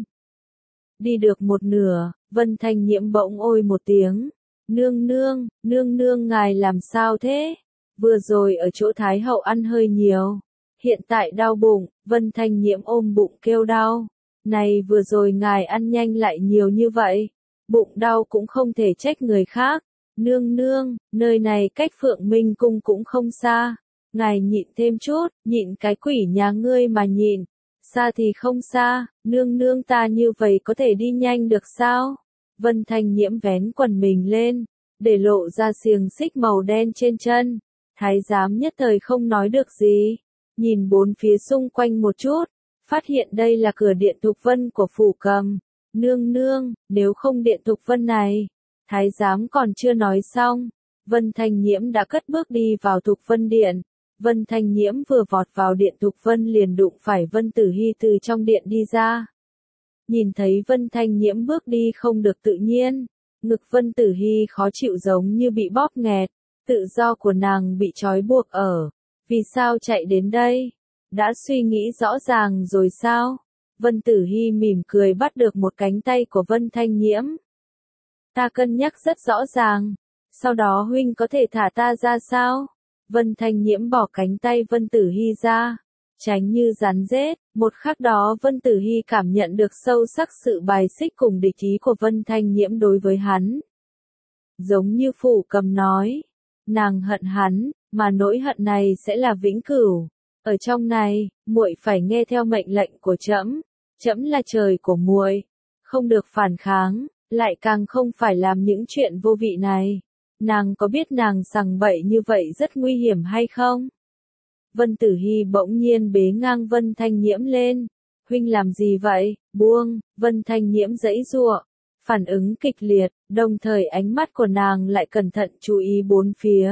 Speaker 1: Đi được một nửa, Vân Thanh Nhiễm bỗng ôi một tiếng. Nương nương ngài làm sao thế? Vừa rồi ở chỗ Thái Hậu ăn hơi nhiều. Hiện tại đau bụng, Vân Thanh Nhiễm ôm bụng kêu đau. Này vừa rồi ngài ăn nhanh lại nhiều như vậy. Bụng đau cũng không thể trách người khác. Nương, nơi này cách Phượng Minh cung cũng không xa. Ngài nhịn thêm chút, nhịn cái quỷ nhà ngươi mà nhịn. Xa thì không xa, nương ta như vậy có thể đi nhanh được sao? Vân Thanh Nhiễm vén quần mình lên, để lộ ra xiềng xích màu đen trên chân. Thái giám nhất thời không nói được gì, nhìn bốn phía xung quanh một chút, phát hiện đây là cửa điện Thục Vân của Phủ Cầm. Nương nương, nếu không điện Thục Vân này, thái giám còn chưa nói xong, Vân Thanh Nhiễm đã cất bước đi vào Thục Vân điện. Vân Thanh Nhiễm vừa vọt vào điện Thục Vân liền đụng phải Vân Tử Hy từ trong điện đi ra. Nhìn thấy Vân Thanh Nhiễm bước đi không được tự nhiên, ngực Vân Tử Hy khó chịu giống như bị bóp nghẹt, tự do của nàng bị trói buộc ở. Vì sao chạy đến đây? Đã suy nghĩ rõ ràng rồi sao? Vân Tử Hy mỉm cười bắt được một cánh tay của Vân Thanh Nhiễm. Ta cân nhắc rất rõ ràng, sau đó huynh có thể thả ta ra sao? Vân Thanh Nhiễm bỏ cánh tay Vân Tử Hy ra, tránh như rắn rết. Một khắc đó Vân Tử Hy cảm nhận được sâu sắc sự bài xích cùng địch ý của Vân Thanh Nhiễm đối với hắn. Giống như Phủ Cầm nói, nàng hận hắn, mà nỗi hận này sẽ là vĩnh cửu. Ở trong này, muội phải nghe theo mệnh lệnh của trẫm. Trẫm là trời của muội, không được phản kháng, lại càng không phải làm những chuyện vô vị này. Nàng có biết nàng sằng bậy như vậy rất nguy hiểm hay không? Vân Tử Hy bỗng nhiên bế ngang Vân Thanh Nhiễm lên. Huynh làm gì vậy? Buông. Vân Thanh Nhiễm giãy giụa, phản ứng kịch liệt, đồng thời ánh mắt của nàng lại cẩn thận chú ý bốn phía.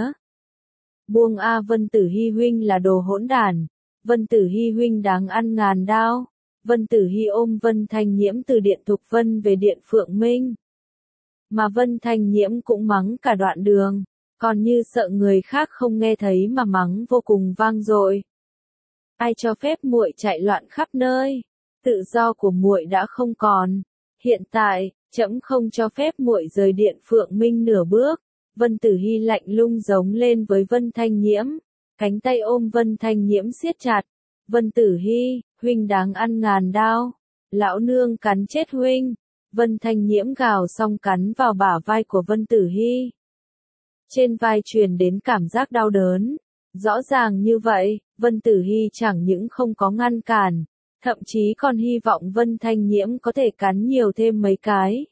Speaker 1: Buông a, Vân Tử Hy huynh là đồ hỗn đản. Vân Tử Hy huynh đáng ăn ngàn đao. Vân Tử Hy ôm Vân Thanh Nhiễm từ điện Thục Vân về điện Phượng Minh. Mà Vân Thanh Nhiễm cũng mắng cả đoạn đường, còn như sợ người khác không nghe thấy mà mắng vô cùng vang dội. Ai cho phép muội chạy loạn khắp nơi? Tự do của muội đã không còn. Hiện tại, trẫm không cho phép muội rời điện Phượng Minh nửa bước. Vân Tử Hy lạnh lùng giống lên với Vân Thanh Nhiễm, cánh tay ôm Vân Thanh Nhiễm siết chặt. Vân Tử Hy, huynh đáng ăn ngàn đao. Lão nương cắn chết huynh. Vân Thanh Nhiễm gào xong cắn vào bả vai của Vân Tử Hy. Trên vai truyền đến cảm giác đau đớn. Rõ ràng như vậy, Vân Tử Hy chẳng những không có ngăn cản, thậm chí còn hy vọng Vân Thanh Nhiễm có thể cắn nhiều thêm mấy cái.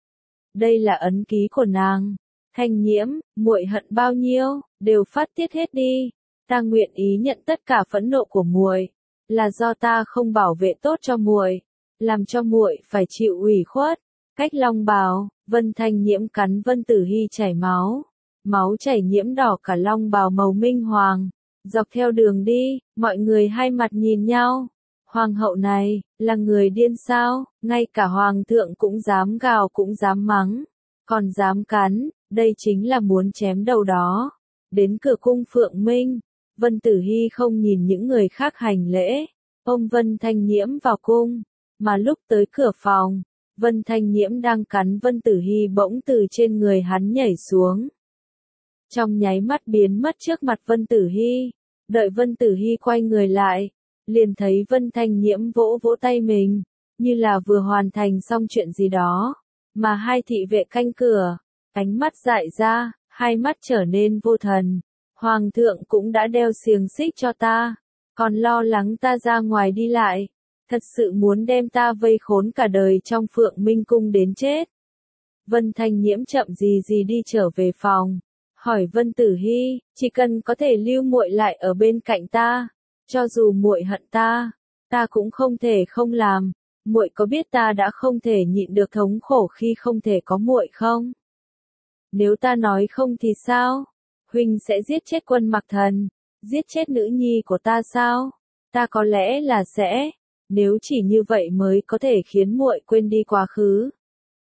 Speaker 1: Đây là ấn ký của nàng. Thanh Nhiễm, muội hận bao nhiêu, đều phát tiết hết đi. Ta nguyện ý nhận tất cả phẫn nộ của muội, là do ta không bảo vệ tốt cho muội, làm cho muội phải chịu ủy khuất. Cách long bào, Vân Thanh Nhiễm cắn Vân Tử Hy chảy máu. Máu chảy nhiễm đỏ cả long bào màu minh hoàng. Dọc theo đường đi, mọi người hai mặt nhìn nhau. Hoàng hậu này, là người điên sao? Ngay cả hoàng thượng cũng dám gào cũng dám mắng. Còn dám cắn, đây chính là muốn chém đầu đó. Đến cửa cung Phượng Minh, Vân Tử Hy không nhìn những người khác hành lễ, ôm Vân Thanh Nhiễm vào cung. Mà lúc tới cửa phòng, Vân Thanh Nhiễm đang cắn Vân Tử Hy bỗng từ trên người hắn nhảy xuống. Trong nháy mắt biến mất trước mặt Vân Tử Hy. Đợi Vân Tử Hy quay người lại, liền thấy Vân Thanh Nhiễm vỗ vỗ tay mình, như là vừa hoàn thành xong chuyện gì đó. Mà hai thị vệ canh cửa, ánh mắt dại ra, hai mắt trở nên vô thần. Hoàng thượng cũng đã đeo xiềng xích cho ta, còn lo lắng ta ra ngoài đi lại, thật sự muốn đem ta vây khốn cả đời trong Phượng Minh cung đến chết. Vân Thanh Nhiễm chậm gì gì đi trở về phòng, hỏi Vân Tử Hy, chỉ cần có thể lưu muội lại ở bên cạnh ta, cho dù muội hận ta, ta cũng không thể không làm. Muội có biết ta đã không thể nhịn được thống khổ khi không thể có muội không? Nếu ta nói không thì sao? Huynh sẽ giết chết Quân Mặc Thần, giết chết nữ nhi của ta sao? Ta có lẽ là sẽ, nếu chỉ như vậy mới có thể khiến muội quên đi quá khứ.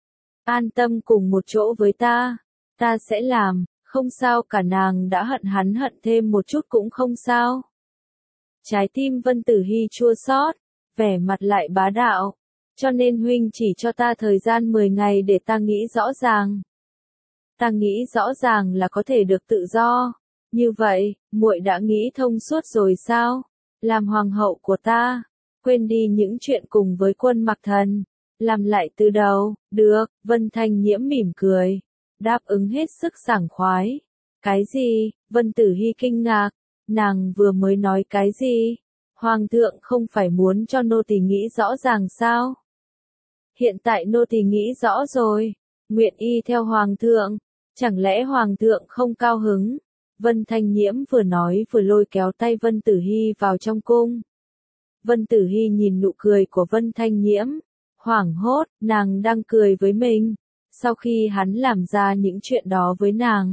Speaker 1: An tâm cùng một chỗ với ta sẽ làm, không sao cả. Nàng đã hận hắn hận thêm một chút cũng không sao. Trái tim Vân Tử Hy chua xót, vẻ mặt lại bá đạo. Cho nên huynh chỉ cho ta thời gian 10 ngày để ta nghĩ rõ ràng. Ta nghĩ rõ ràng là có thể được tự do. Như vậy, muội đã nghĩ thông suốt rồi sao? Làm hoàng hậu của ta, quên đi những chuyện cùng với Quân Mặc Thần, làm lại từ đầu. Được. Vân Thanh Nhiễm mỉm cười, đáp ứng hết sức sảng khoái. Cái gì? Vân Tử Hy kinh ngạc, nàng vừa mới nói cái gì? Hoàng thượng không phải muốn cho nô tỳ nghĩ rõ ràng sao? Hiện tại nô tỳ nghĩ rõ rồi. nguyện y theo hoàng thượng, chẳng lẽ hoàng thượng không cao hứng? Vân Thanh Nhiễm vừa nói vừa lôi kéo tay Vân Tử Hy vào trong cung. Vân Tử Hy nhìn nụ cười của Vân Thanh Nhiễm, hoảng hốt, nàng đang cười với mình. Sau khi hắn làm ra những chuyện đó với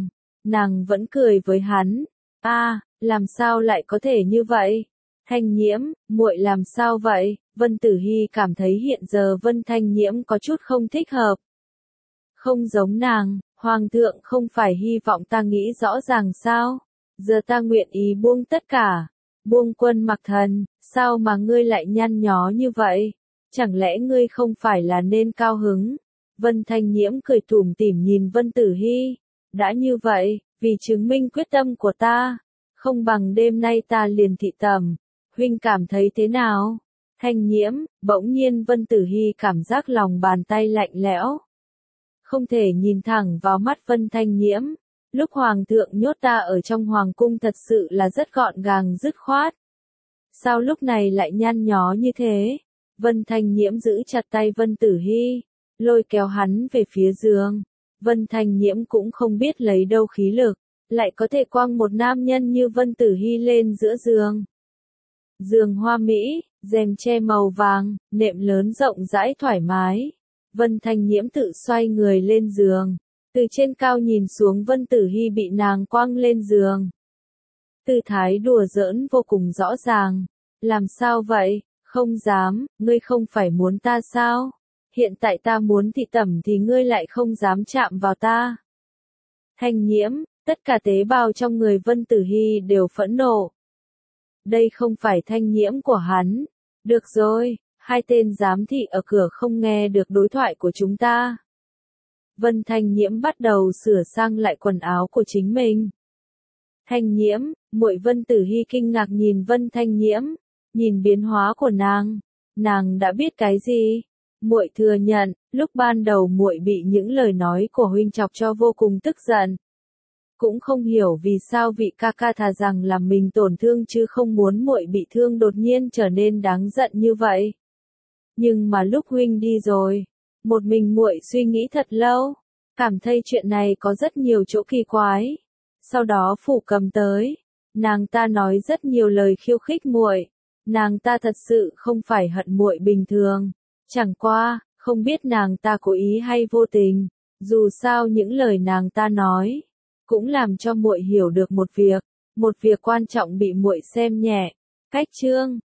Speaker 1: nàng vẫn cười với hắn. Làm sao lại có thể như vậy? Thanh Nhiễm, muội làm sao vậy? Vân Tử Hy cảm thấy hiện giờ Vân Thanh Nhiễm có chút không thích hợp. Không giống nàng, hoàng thượng không phải hy vọng ta nghĩ rõ ràng sao? Giờ ta nguyện ý buông tất cả, buông Quân Mặc Thần, sao mà ngươi lại nhăn nhó như vậy? Chẳng lẽ ngươi không phải là nên cao hứng? Vân Thanh Nhiễm cười tủm tỉm nhìn Vân Tử Hy. Đã như vậy, vì chứng minh quyết tâm của ta, không bằng đêm nay ta liền thị tẩm. Huynh cảm thấy thế nào? Thanh Nhiễm, bỗng nhiên Vân Tử Hy cảm giác lòng bàn tay lạnh lẽo. Không thể nhìn thẳng vào mắt Vân Thanh Nhiễm. Lúc hoàng thượng nhốt ta ở trong hoàng cung thật sự là rất gọn gàng dứt khoát. Sao lúc này lại nhăn nhó như thế? Vân Thanh Nhiễm giữ chặt tay Vân Tử Hy, lôi kéo hắn về phía giường. Vân Thanh Nhiễm cũng không biết lấy đâu khí lực, lại có thể quăng một nam nhân như Vân Tử Hy lên giữa giường. Giường hoa mỹ, rèm che màu vàng, nệm lớn rộng rãi thoải mái. Vân Thanh Nhiễm tự xoay người lên giường, từ trên cao nhìn xuống Vân Tử Hy bị nàng quăng lên giường. Tư thái đùa giỡn vô cùng rõ ràng. Làm sao vậy? Không dám, ngươi không phải muốn ta sao? Hiện tại ta muốn thị tẩm thì ngươi lại không dám chạm vào ta. Thanh Nhiễm, tất cả tế bào trong người Vân Tử Hy đều phẫn nộ. Đây không phải Thanh Nhiễm của hắn. Được rồi, hai tên giám thị ở cửa không nghe được đối thoại của chúng ta. Vân Thanh Nhiễm bắt đầu sửa sang lại quần áo của chính mình. Thanh Nhiễm, muội Vân Tử Hy kinh ngạc nhìn Vân Thanh Nhiễm, nhìn biến hóa của nàng đã biết cái gì? Muội thừa nhận, lúc ban đầu muội bị những lời nói của huynh chọc cho vô cùng tức giận. Cũng không hiểu vì sao vị ca ca thà rằng làm mình tổn thương chứ không muốn muội bị thương đột nhiên trở nên đáng giận như vậy. Nhưng mà lúc huynh đi rồi, một mình muội suy nghĩ thật lâu, cảm thấy chuyện này có rất nhiều chỗ kỳ quái. Sau đó Phủ Cầm tới, nàng ta nói rất nhiều lời khiêu khích muội. Nàng ta thật sự không phải hận muội bình thường, chẳng qua, không biết nàng ta cố ý hay vô tình, dù sao những lời nàng ta nói cũng làm cho muội hiểu được một việc quan trọng bị muội xem nhẹ. Cách chương